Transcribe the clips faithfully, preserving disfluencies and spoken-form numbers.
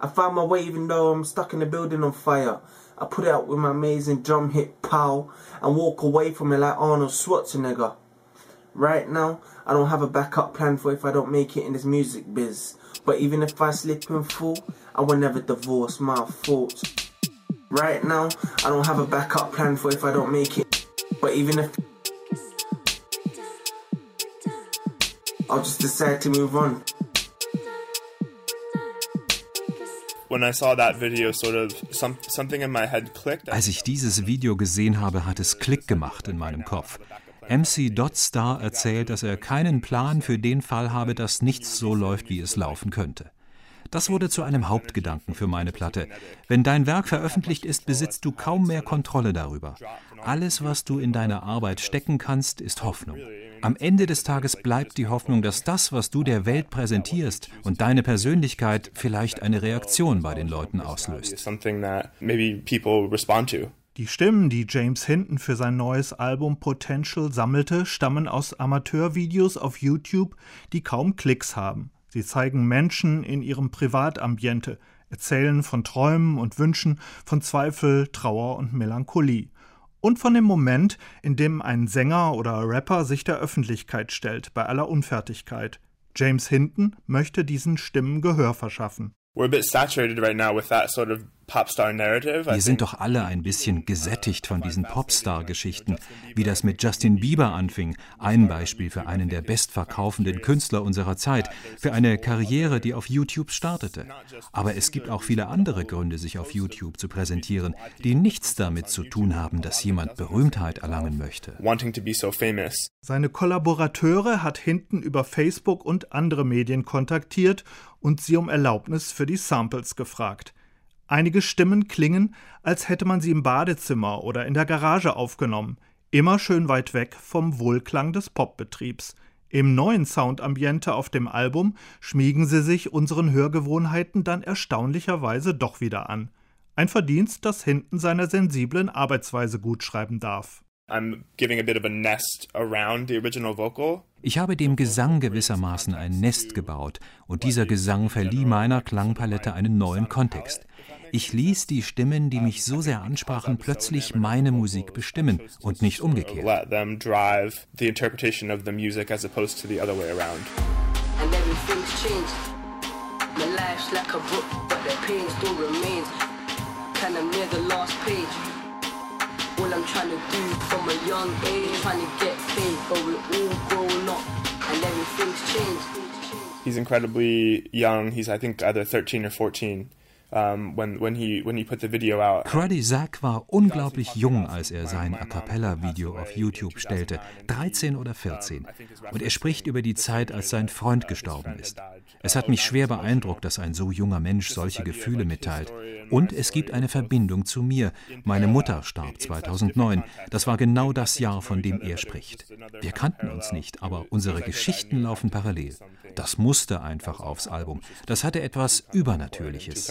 I found my way even though I'm stuck in the building on fire. I put it out with my amazing drum hit pow and walk away from it like Arnold Schwarzenegger. Right now, I don't have a backup plan for if I don't make it in this music biz. But even if I slip and fall, I will never divorce my fault. Right now, I don't have a backup plan for if I don't make it. But even if I'll just decide to move on. Als ich dieses Video gesehen habe, hat es Klick gemacht in meinem Kopf. M C Dotstar erzählt, dass er keinen Plan für den Fall habe, dass nichts so läuft, wie es laufen könnte. Das wurde zu einem Hauptgedanken für meine Platte. Wenn dein Werk veröffentlicht ist, besitzt du kaum mehr Kontrolle darüber. Alles, was du in deine Arbeit stecken kannst, ist Hoffnung. Am Ende des Tages bleibt die Hoffnung, dass das, was du der Welt präsentierst und deine Persönlichkeit vielleicht eine Reaktion bei den Leuten auslöst. Die Stimmen, die James Hinton für sein neues Album Potential sammelte, stammen aus Amateurvideos auf YouTube, die kaum Klicks haben. Sie zeigen Menschen in ihrem Privatambiente, erzählen von Träumen und Wünschen, von Zweifel, Trauer und Melancholie. Und von dem Moment, in dem ein Sänger oder Rapper sich der Öffentlichkeit stellt, bei aller Unfertigkeit. James Hinton möchte diesen Stimmen Gehör verschaffen. Wir sind doch alle ein bisschen gesättigt von diesen Popstar-Geschichten, wie das mit Justin Bieber anfing, ein Beispiel für einen der bestverkaufenden Künstler unserer Zeit, für eine Karriere, die auf YouTube startete. Aber es gibt auch viele andere Gründe, sich auf YouTube zu präsentieren, die nichts damit zu tun haben, dass jemand Berühmtheit erlangen möchte. Seine Kollaborateure hat Hinton über Facebook und andere Medien kontaktiert und sie um Erlaubnis für die Samples gefragt. Einige Stimmen klingen, als hätte man sie im Badezimmer oder in der Garage aufgenommen, immer schön weit weg vom Wohlklang des Popbetriebs. Im neuen Soundambiente auf dem Album schmiegen sie sich unseren Hörgewohnheiten dann erstaunlicherweise doch wieder an. Ein Verdienst, das Hinton seiner sensiblen Arbeitsweise gutschreiben darf. Ich habe dem Gesang gewissermaßen ein Nest gebaut und dieser Gesang verlieh meiner Klangpalette einen neuen Kontext. Ich ließ die Stimmen, die mich so sehr ansprachen, plötzlich meine Musik bestimmen und nicht umgekehrt. All I'm trying to do from a young age, trying to get paid, but we're all grown up and everything's changed. He's incredibly young. He's, I think, either thirteen or fourteen. Um, when, when he, when he put the video out. Cruddy Zach war unglaublich jung, als er sein A-Cappella-Video auf YouTube stellte, dreizehn oder vierzehn. Und er spricht über die Zeit, als sein Freund gestorben ist. Es hat mich schwer beeindruckt, dass ein so junger Mensch solche Gefühle mitteilt. Und es gibt eine Verbindung zu mir. Meine Mutter starb zweitausendneun. Das war genau das Jahr, von dem er spricht. Wir kannten uns nicht, aber unsere Geschichten laufen parallel. Das musste einfach aufs Album. Das hatte etwas Übernatürliches.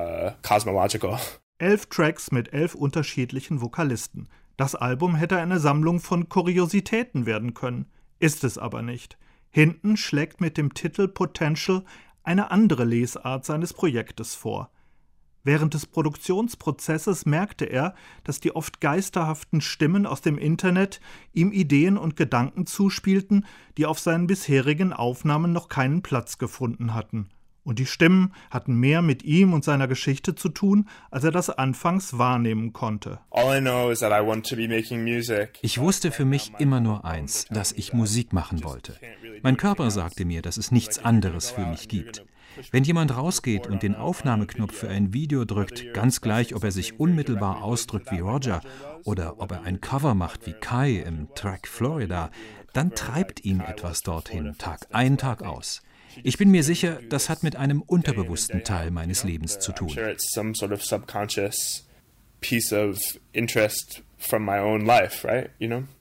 Elf Tracks mit elf unterschiedlichen Vokalisten. Das Album hätte eine Sammlung von Kuriositäten werden können. Ist es aber nicht. Hinton schlägt mit dem Titel Potential eine andere Lesart seines Projektes vor. Während des Produktionsprozesses merkte er, dass die oft geisterhaften Stimmen aus dem Internet ihm Ideen und Gedanken zuspielten, die auf seinen bisherigen Aufnahmen noch keinen Platz gefunden hatten. Und die Stimmen hatten mehr mit ihm und seiner Geschichte zu tun, als er das anfangs wahrnehmen konnte. Ich wusste für mich immer nur eins, dass ich Musik machen wollte. Mein Körper sagte mir, dass es nichts anderes für mich gibt. Wenn jemand rausgeht und den Aufnahmeknopf für ein Video drückt, ganz gleich, ob er sich unmittelbar ausdrückt wie Roger oder ob er ein Cover macht wie Kai im Track Florida, dann treibt ihn etwas dorthin, Tag ein, Tag aus. Ich bin mir sicher, das hat mit einem unterbewussten Teil meines Lebens zu tun. Piece of interest from my own life, right? You know?